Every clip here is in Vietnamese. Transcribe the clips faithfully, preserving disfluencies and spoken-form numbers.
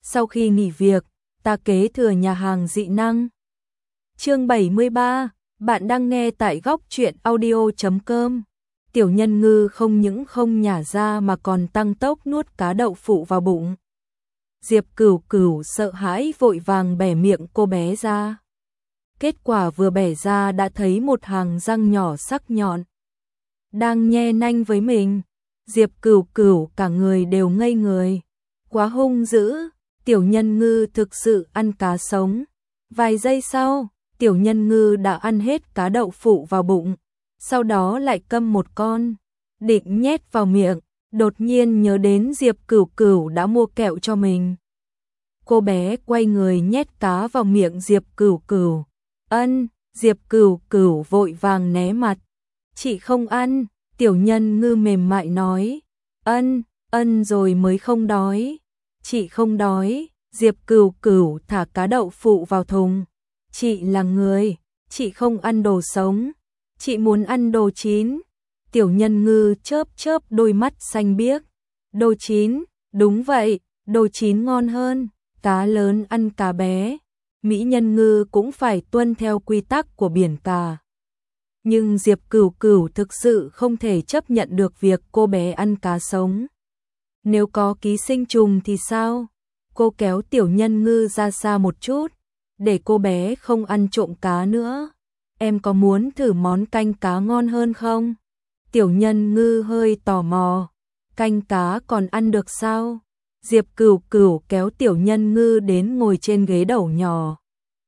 Sau khi nghỉ việc, ta kế thừa nhà hàng dị năng. Chương bảy mươi ba, bạn đang nghe tại góc truyện audio chấm com. Tiểu Nhân Ngư không những không nhả ra mà còn tăng tốc nuốt cá đậu phụ vào bụng. Diệp Cửu Cửu sợ hãi vội vàng bẻ miệng cô bé ra. Kết quả vừa bẻ ra đã thấy một hàng răng nhỏ sắc nhọn đang nhe nanh với mình. Diệp Cửu Cửu cả người đều ngây người. Quá hung dữ, Tiểu Nhân Ngư thực sự ăn cá sống. Vài giây sau, Tiểu Nhân Ngư đã ăn hết cá đậu phụ vào bụng, sau đó lại câm một con, định nhét vào miệng, đột nhiên nhớ đến Diệp Cửu Cửu đã mua kẹo cho mình. Cô bé quay người nhét cá vào miệng Diệp Cửu Cửu. Ân, Diệp Cửu Cửu vội vàng né mặt. Chị không ăn, Tiểu Nhân Ngư mềm mại nói. Ân, ân rồi mới không đói. Chị không đói, Diệp Cửu Cửu thả cá đậu phụ vào thùng. Chị là người, chị không ăn đồ sống, chị muốn ăn đồ chín. Tiểu Nhân Ngư chớp chớp đôi mắt xanh biếc. Đồ chín, đúng vậy, đồ chín ngon hơn, cá lớn ăn cá bé. Mỹ Nhân Ngư cũng phải tuân theo quy tắc của biển cả. Nhưng Diệp Cửu Cửu thực sự không thể chấp nhận được việc cô bé ăn cá sống. Nếu có ký sinh trùng thì sao? Cô kéo Tiểu Nhân Ngư ra xa một chút, để cô bé không ăn trộm cá nữa. Em có muốn thử món canh cá ngon hơn không? Tiểu Nhân Ngư hơi tò mò. Canh cá còn ăn được sao? Diệp Cửu Cửu kéo Tiểu Nhân Ngư đến ngồi trên ghế đầu nhỏ.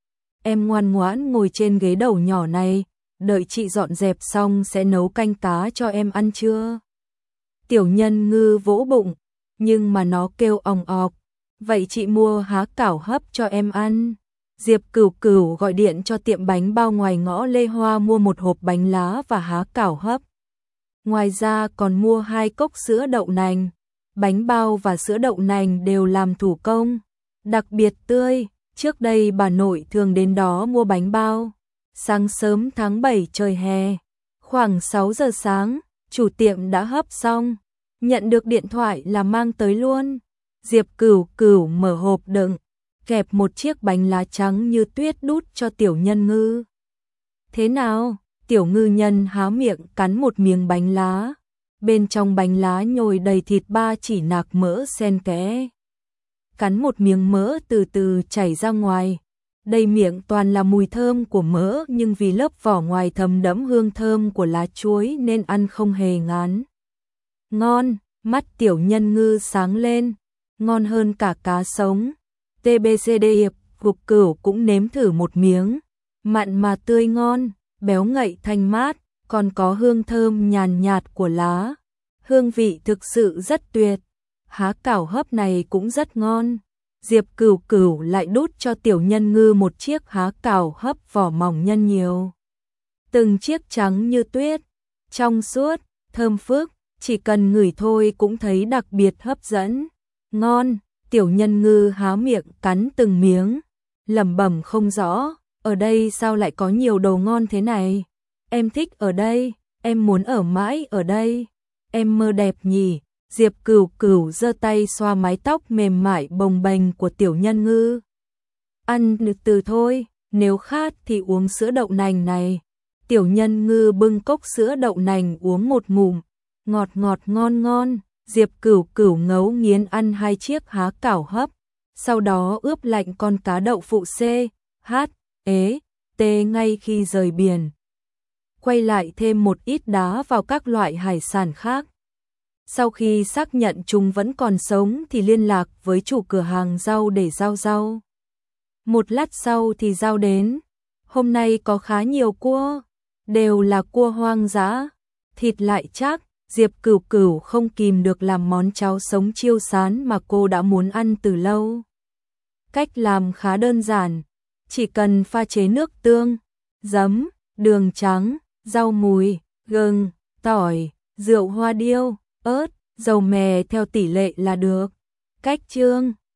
Em ngoan ngoãn ngồi trên ghế đầu nhỏ này, đợi chị dọn dẹp xong sẽ nấu canh cá cho em ăn chưa? Tiểu Nhân Ngư vỗ bụng, nhưng mà nó kêu òng ọc. Vậy chị mua há cảo hấp cho em ăn. Diệp Cửu Cửu gọi điện cho tiệm bánh bao ngoài ngõ Lê Hoa mua một hộp bánh lá và há cảo hấp. Ngoài ra còn mua hai cốc sữa đậu nành. Bánh bao và sữa đậu nành đều làm thủ công, đặc biệt tươi. Trước đây bà nội thường đến đó mua bánh bao. Sáng sớm tháng bảy trời hè, khoảng sáu giờ sáng, chủ tiệm đã hấp xong. Nhận được điện thoại là mang tới luôn. Diệp Cửu Cửu mở hộp đựng, kẹp một chiếc bánh lá trắng như tuyết đút cho Tiểu Nhân Ngư. Thế nào? Tiểu Ngư Nhân há miệng cắn một miếng bánh lá. Bên trong bánh lá nhồi đầy thịt ba chỉ nạc mỡ xen kẽ. Cắn một miếng mỡ từ từ chảy ra ngoài. Đầy miệng toàn là mùi thơm của mỡ, nhưng vì lớp vỏ ngoài thấm đẫm hương thơm của lá chuối nên ăn không hề ngán. Ngon, mắt Tiểu Nhân Ngư sáng lên. Ngon hơn cả cá sống. tê bê xê đê Diệp Cửu Cửu cũng nếm thử một miếng. Mặn mà tươi ngon, béo ngậy thanh mát, còn có hương thơm nhàn nhạt của lá. Hương vị thực sự rất tuyệt. Há cảo hấp này cũng rất ngon. Diệp Cửu Cửu lại đút cho Tiểu Nhân Ngư một chiếc há cảo hấp vỏ mỏng nhân nhiều. Từng chiếc trắng như tuyết, trong suốt, thơm phức, chỉ cần ngửi thôi cũng thấy đặc biệt hấp dẫn. Ngon, Tiểu Nhân Ngư há miệng cắn từng miếng, lẩm bẩm không rõ, ở đây sao lại có nhiều đồ ngon thế này? Em thích ở đây, em muốn ở mãi ở đây. Em mơ đẹp nhỉ? Diệp Cửu Cửu giơ tay xoa mái tóc mềm mại bồng bềnh của Tiểu Nhân Ngư. Ăn từ thôi, nếu khát thì uống sữa đậu nành này. Tiểu Nhân Ngư bưng cốc sữa đậu nành uống một ngụm, ngọt ngọt ngon ngon. Diệp Cửu Cửu ngấu nghiến ăn hai chiếc há cảo hấp, sau đó ướp lạnh con cá đậu phụ C, H, E, T ngay khi rời biển. Quay lại thêm một ít đá vào các loại hải sản khác. Sau khi xác nhận chúng vẫn còn sống thì liên lạc với chủ cửa hàng rau để giao rau. Một lát sau thì rau đến. Hôm nay có khá nhiều cua, đều là cua hoang dã, thịt lại chắc. Diệp Cửu Cửu không kìm được làm món cháo sống chiêu sán mà cô đã muốn ăn từ lâu. Cách làm khá đơn giản, chỉ cần pha chế nước tương, giấm, đường trắng, rau mùi, gừng, tỏi, rượu hoa điêu, ớt, dầu mè theo tỷ lệ là được. Cách chưng,